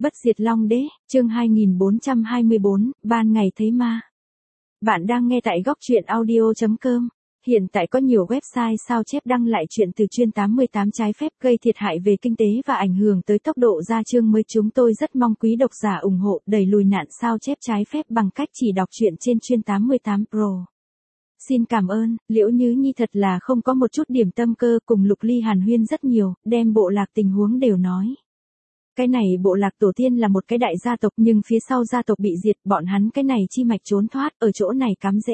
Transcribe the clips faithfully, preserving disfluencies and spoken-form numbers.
Bất diệt Long Đế, chương hai nghìn bốn trăm hai mươi bốn, ban ngày thấy ma. Bạn đang nghe tại góc truyện audio chấm com. Hiện tại có nhiều website sao chép đăng lại chuyện từ chuyên tám mươi tám trái phép gây thiệt hại về kinh tế và ảnh hưởng tới tốc độ ra chương mới. Chúng tôi rất mong quý độc giả ủng hộ đẩy lùi nạn sao chép trái phép bằng cách chỉ đọc truyện trên chuyên tám mươi tám Pro. Xin cảm ơn. Liễu Nhứ Nhi thật là không có một chút điểm tâm cơ, cùng Lục Ly hàn huyên rất nhiều, đem bộ lạc tình huống đều nói. Cái này bộ lạc tổ tiên là một cái đại gia tộc, nhưng phía sau gia tộc bị diệt, bọn hắn cái này chi mạch trốn thoát, ở chỗ này cắm rễ.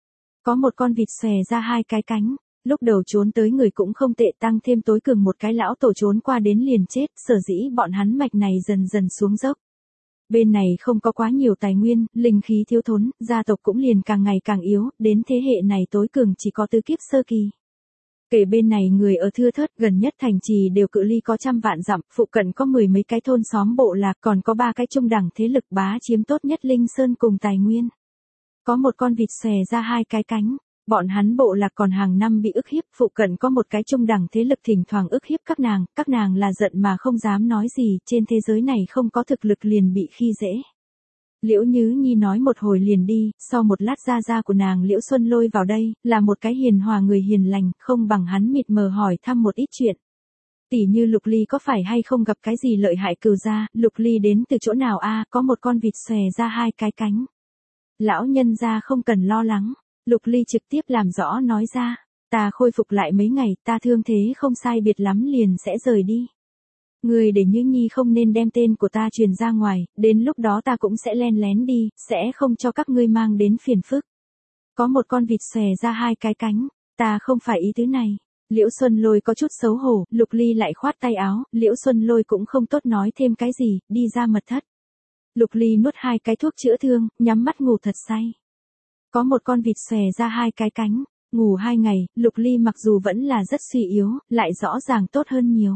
Có một con vịt xòe ra hai cái cánh, lúc đầu trốn tới người cũng không tệ, tăng thêm tối cường một cái lão tổ trốn qua đến liền chết, sở dĩ bọn hắn mạch này dần dần xuống dốc. Bên này không có quá nhiều tài nguyên, linh khí thiếu thốn, gia tộc cũng liền càng ngày càng yếu, đến thế hệ này tối cường chỉ có tứ kiếp sơ kỳ. Kể bên này người ở thưa thớt, gần nhất thành trì đều cự ly có trăm vạn dặm, phụ cận có mười mấy cái thôn xóm bộ lạc, còn có ba cái trung đẳng thế lực bá chiếm tốt nhất linh sơn cùng tài nguyên. Có một con vịt xòe ra hai cái cánh, bọn hắn bộ lạc còn hàng năm bị ức hiếp, phụ cận có một cái trung đẳng thế lực thỉnh thoảng ức hiếp các nàng, các nàng là giận mà không dám nói gì, trên thế giới này không có thực lực liền bị khi dễ. Liễu Nhứ Nhi nói một hồi liền đi, sau một lát gia gia của nàng Liễu Xuân Lôi vào đây, là một cái hiền hòa người hiền lành, không bằng hắn mịt mờ hỏi thăm một ít chuyện. Tỷ như Lục Ly có phải hay không gặp cái gì lợi hại cừu gia, Lục Ly đến từ chỗ nào a? Có một con vịt xòe ra hai cái cánh. Lão nhân gia không cần lo lắng, Lục Ly trực tiếp làm rõ nói ra, ta khôi phục lại mấy ngày, ta thương thế không sai biệt lắm liền sẽ rời đi. Người để Nhứ Nhi không nên đem tên của ta truyền ra ngoài, đến lúc đó ta cũng sẽ len lén đi, sẽ không cho các ngươi mang đến phiền phức. Có một con vịt xòe ra hai cái cánh, ta không phải ý tứ này. Liễu Xuân Lôi có chút xấu hổ, Lục Ly lại khoát tay áo, Liễu Xuân Lôi cũng không tốt nói thêm cái gì, đi ra mật thất. Lục Ly nuốt hai cái thuốc chữa thương, nhắm mắt ngủ thật say. Có một con vịt xòe ra hai cái cánh, ngủ hai ngày, Lục Ly mặc dù vẫn là rất suy yếu, lại rõ ràng tốt hơn nhiều.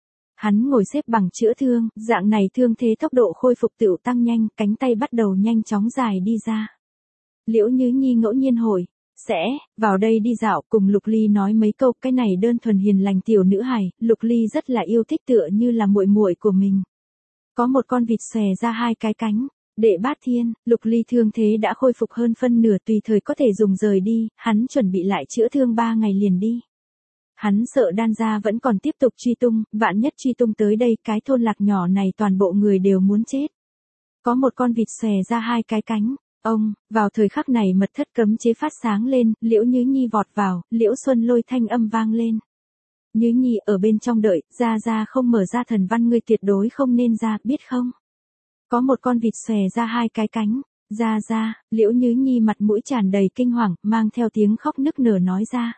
Hắn ngồi xếp bằng chữa thương, dạng này thương thế tốc độ khôi phục tựu tăng nhanh, cánh tay bắt đầu nhanh chóng dài đi ra. Liễu Nhứ Nhi ngẫu nhiên hỏi, sẽ, vào đây đi dạo, cùng Lục Ly nói mấy câu, cái này đơn thuần hiền lành tiểu nữ hài, Lục Ly rất là yêu thích tựa như là muội muội của mình. Có một con vịt xòe ra hai cái cánh, đệ bát thiên, Lục Ly thương thế đã khôi phục hơn phân nửa, tùy thời có thể dùng rời đi, hắn chuẩn bị lại chữa thương ba ngày liền đi. Hắn sợ đan gia vẫn còn tiếp tục truy tung, vạn nhất truy tung tới đây, cái thôn lạc nhỏ này toàn bộ người đều muốn chết. Có một con vịt xòe ra hai cái cánh, ông, vào thời khắc này mật thất cấm chế phát sáng lên, Liễu Nhứ Nhi vọt vào, Liễu Xuân Lôi thanh âm vang lên. Nhứ Nhi ở bên trong đợi, gia gia không mở ra thần văn ngươi tuyệt đối không nên ra, biết không? Có một con vịt xòe ra hai cái cánh, gia gia, Liễu Nhứ Nhi mặt mũi tràn đầy kinh hoàng, mang theo tiếng khóc nức nở nói ra.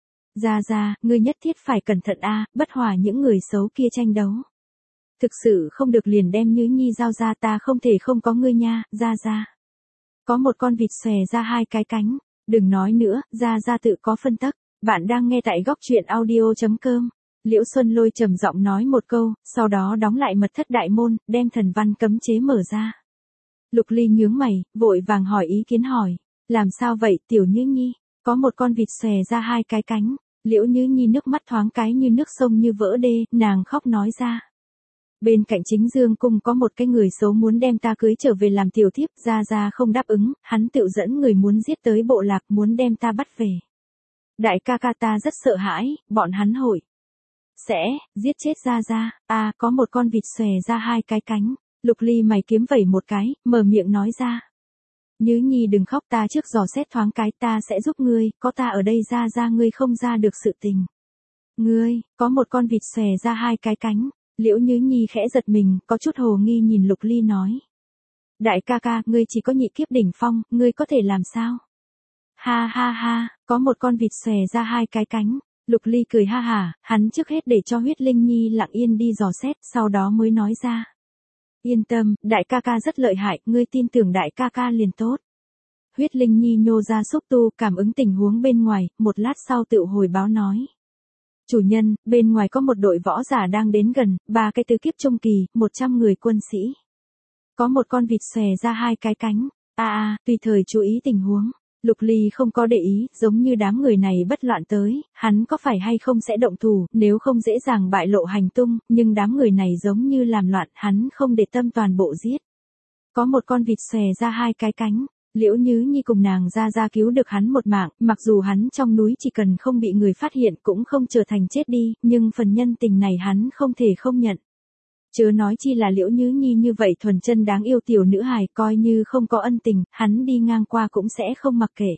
Gia gia, ngươi nhất thiết phải cẩn thận a, bất hòa những người xấu kia tranh đấu. Thực sự không được liền đem Nhứ Nhi giao ra, ta không thể không có ngươi nha, gia gia. Có một con vịt xòe ra hai cái cánh, đừng nói nữa, gia gia tự có phân tắc. Bạn đang nghe tại góc truyện audio chấm com. Liễu Xuân Lôi trầm giọng nói một câu, sau đó đóng lại mật thất đại môn, đem thần văn cấm chế mở ra. Lục Ly nhướng mày, vội vàng hỏi ý kiến hỏi, làm sao vậy tiểu Nhứ Nhi? Có một con vịt xòe ra hai cái cánh, Liễu Nhứ Nhi nước mắt thoáng cái như nước sông như vỡ đê, nàng khóc nói ra. Bên cạnh Chính Dương cung có một cái người xấu muốn đem ta cưới trở về làm tiểu thiếp, gia gia không đáp ứng, hắn tự dẫn người muốn giết tới bộ lạc, muốn đem ta bắt về. Đại ca ca ta rất sợ hãi, bọn hắn hội sẽ giết chết gia gia. A, có một con vịt xòe ra hai cái cánh, Lục Ly mày kiếm vẩy một cái, mở miệng nói ra. Nhứ Nhi đừng khóc, ta trước dò xét thoáng cái, ta sẽ giúp ngươi, có ta ở đây gia gia ngươi không ra được sự tình. Ngươi, có một con vịt xòe ra hai cái cánh, Liễu Nhứ Nhi khẽ giật mình, có chút hồ nghi nhìn Lục Ly nói. Đại ca ca, ngươi chỉ có nhị kiếp đỉnh phong, ngươi có thể làm sao? Ha ha ha, có một con vịt xòe ra hai cái cánh, Lục Ly cười ha hả, hắn trước hết để cho Huyết Linh Nhi lặng yên đi dò xét, sau đó mới nói ra. Yên tâm, đại ca ca rất lợi hại, ngươi tin tưởng đại ca ca liền tốt. Huyết Linh Nhi nhô ra xúc tu, cảm ứng tình huống bên ngoài, một lát sau tự hồi báo nói. Chủ nhân, bên ngoài có một đội võ giả đang đến gần, ba cái tứ kiếp trung kỳ, một trăm người quân sĩ. Có một con vịt xòe ra hai cái cánh, a a, tùy thời chú ý tình huống. Lục Ly không có để ý, giống như đám người này bất loạn tới, hắn có phải hay không sẽ động thủ, nếu không dễ dàng bại lộ hành tung, nhưng đám người này giống như làm loạn, hắn không để tâm toàn bộ giết. Có một con vịt xòe ra hai cái cánh, Liễu Nhứ Nhi cùng nàng ra ra cứu được hắn một mạng, mặc dù hắn trong núi chỉ cần không bị người phát hiện cũng không trở thành chết đi, nhưng phần nhân tình này hắn không thể không nhận. Chớ nói chi là Liễu Nhứ Nhi như vậy thuần chân đáng yêu tiểu nữ hài, coi như không có ân tình, hắn đi ngang qua cũng sẽ không mặc kệ.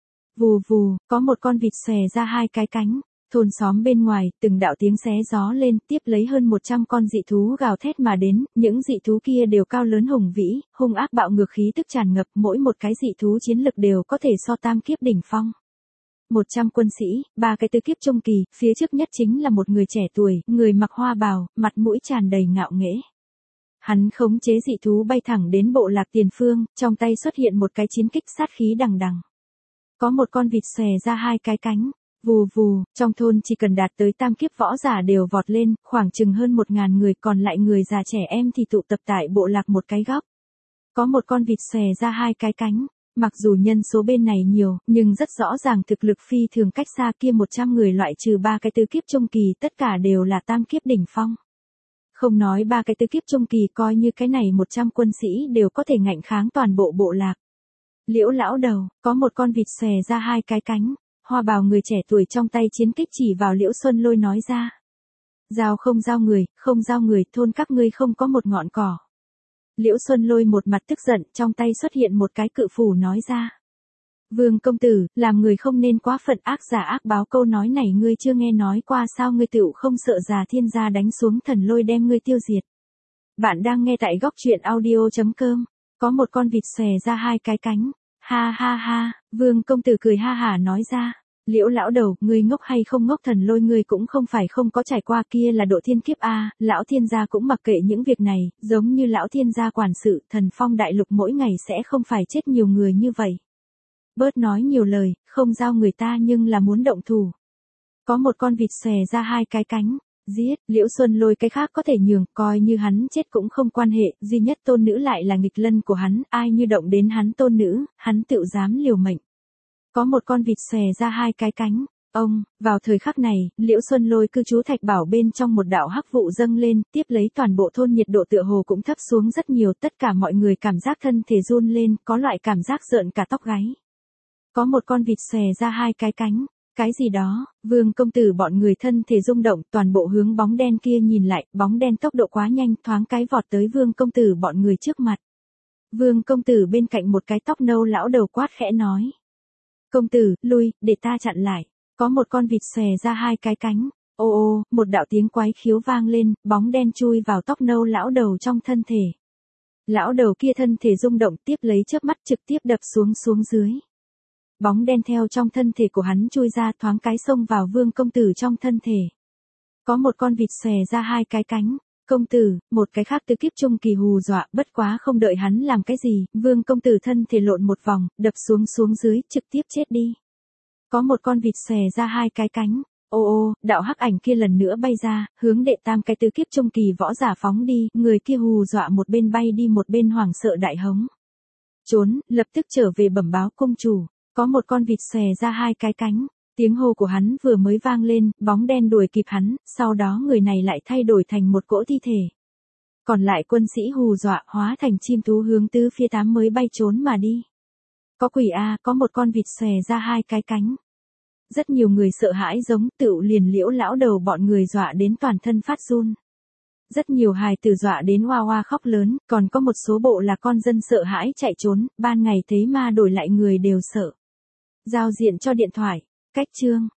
Vù vù, có một con vịt xòe ra hai cái cánh, thôn xóm bên ngoài, từng đạo tiếng xé gió lên, tiếp lấy hơn một trăm con dị thú gào thét mà đến, những dị thú kia đều cao lớn hùng vĩ, hung ác bạo ngược khí tức tràn ngập, mỗi một cái dị thú chiến lực đều có thể so tam kiếp đỉnh phong. một trăm quân sĩ, ba cái tứ kiếp trung kỳ, phía trước nhất chính là một người trẻ tuổi, người mặc hoa bào, mặt mũi tràn đầy ngạo nghễ. Hắn khống chế dị thú bay thẳng đến bộ lạc tiền phương, trong tay xuất hiện một cái chiến kích sát khí đằng đằng. Có một con vịt xòe ra hai cái cánh, vù vù, trong thôn chỉ cần đạt tới tam kiếp võ giả đều vọt lên, khoảng chừng hơn một ngàn người, còn lại người già trẻ em thì tụ tập tại bộ lạc một cái góc. Có một con vịt xòe ra hai cái cánh. Mặc dù nhân số bên này nhiều, nhưng rất rõ ràng thực lực phi thường cách xa kia một trăm người loại trừ ba cái tứ kiếp trung kỳ tất cả đều là tam kiếp đỉnh phong. Không nói ba cái tứ kiếp trung kỳ coi như cái này một trăm quân sĩ đều có thể ngạnh kháng toàn bộ bộ lạc. Liễu lão đầu, có một con vịt xòe ra hai cái cánh, hoa bào người trẻ tuổi trong tay chiến kích chỉ vào Liễu Xuân Lôi nói ra. Giao không giao người, không giao người, thôn các ngươi không có một ngọn cỏ. Liễu Xuân Lôi một mặt tức giận, trong tay xuất hiện một cái cự phủ nói ra. Vương công tử, làm người không nên quá phận, ác giả ác báo, câu nói này ngươi chưa nghe nói qua sao? Ngươi tựu không sợ già thiên gia đánh xuống thần lôi đem ngươi tiêu diệt. Bạn đang nghe tại góc truyện audio chấm com. Có một con vịt xòe ra hai cái cánh. Ha ha ha, Vương công tử cười ha hả nói ra. Liễu lão đầu, ngươi ngốc hay không ngốc, thần lôi ngươi cũng không phải không có trải qua, kia là độ thiên kiếp a, lão thiên gia cũng mặc kệ những việc này, giống như lão thiên gia quản sự, thần phong đại lục mỗi ngày sẽ không phải chết nhiều người như vậy. Bớt nói nhiều lời, không giao người ta nhưng là muốn động thủ. Có một con vịt xòe ra hai cái cánh, giết, Liễu Xuân Lôi cái khác có thể nhường, coi như hắn chết cũng không quan hệ, duy nhất tôn nữ lại là nghịch lân của hắn, ai như động đến hắn tôn nữ, hắn tự dám liều mệnh. Có một con vịt xòe ra hai cái cánh, ông, vào thời khắc này, Liễu Xuân Lôi cư trú thạch bảo bên trong một đạo hắc vụ dâng lên, tiếp lấy toàn bộ thôn nhiệt độ tựa hồ cũng thấp xuống rất nhiều, tất cả mọi người cảm giác thân thể run lên, có loại cảm giác rợn cả tóc gáy. Có một con vịt xòe ra hai cái cánh, cái gì đó, Vương công tử bọn người thân thể rung động, toàn bộ hướng bóng đen kia nhìn lại, bóng đen tốc độ quá nhanh, thoáng cái vọt tới Vương công tử bọn người trước mặt. Vương công tử bên cạnh một cái tóc nâu lão đầu quát khẽ nói. Công tử, lui, để ta chặn lại. Có một con vịt xòe ra hai cái cánh. Ô ô, một đạo tiếng quái khiếu vang lên, bóng đen chui vào tóc nâu lão đầu trong thân thể. Lão đầu kia thân thể rung động, tiếp lấy chớp mắt trực tiếp đập xuống xuống dưới. Bóng đen theo trong thân thể của hắn chui ra, thoáng cái xông vào Vương công tử trong thân thể. Có một con vịt xòe ra hai cái cánh. Công tử, một cái khác tứ kiếp trung kỳ hù dọa, bất quá không đợi hắn làm cái gì, Vương công tử thân thể lộn một vòng, đập xuống xuống dưới, trực tiếp chết đi. Có một con vịt xòe ra hai cái cánh. Ô ô, đạo hắc ảnh kia lần nữa bay ra, hướng đệ tam cái tứ kiếp trung kỳ võ giả phóng đi, người kia hù dọa một bên bay đi một bên hoảng sợ đại hống. Trốn, lập tức trở về bẩm báo công chủ. Có một con vịt xòe ra hai cái cánh. Tiếng hô của hắn vừa mới vang lên, bóng đen đuổi kịp hắn, sau đó người này lại thay đổi thành một cỗ thi thể. Còn lại quân sĩ hù dọa, hóa thành chim thú hướng tứ phía tám mới bay trốn mà đi. Có quỷ a, có một con vịt xòe ra hai cái cánh. Rất nhiều người sợ hãi giống tựu liền Liễu lão đầu bọn người dọa đến toàn thân phát run. Rất nhiều hài tử dọa đến oa oa khóc lớn, còn có một số bộ là con dân sợ hãi chạy trốn, ban ngày thấy ma đổi lại người đều sợ. Giao diện cho điện thoại. Cách chương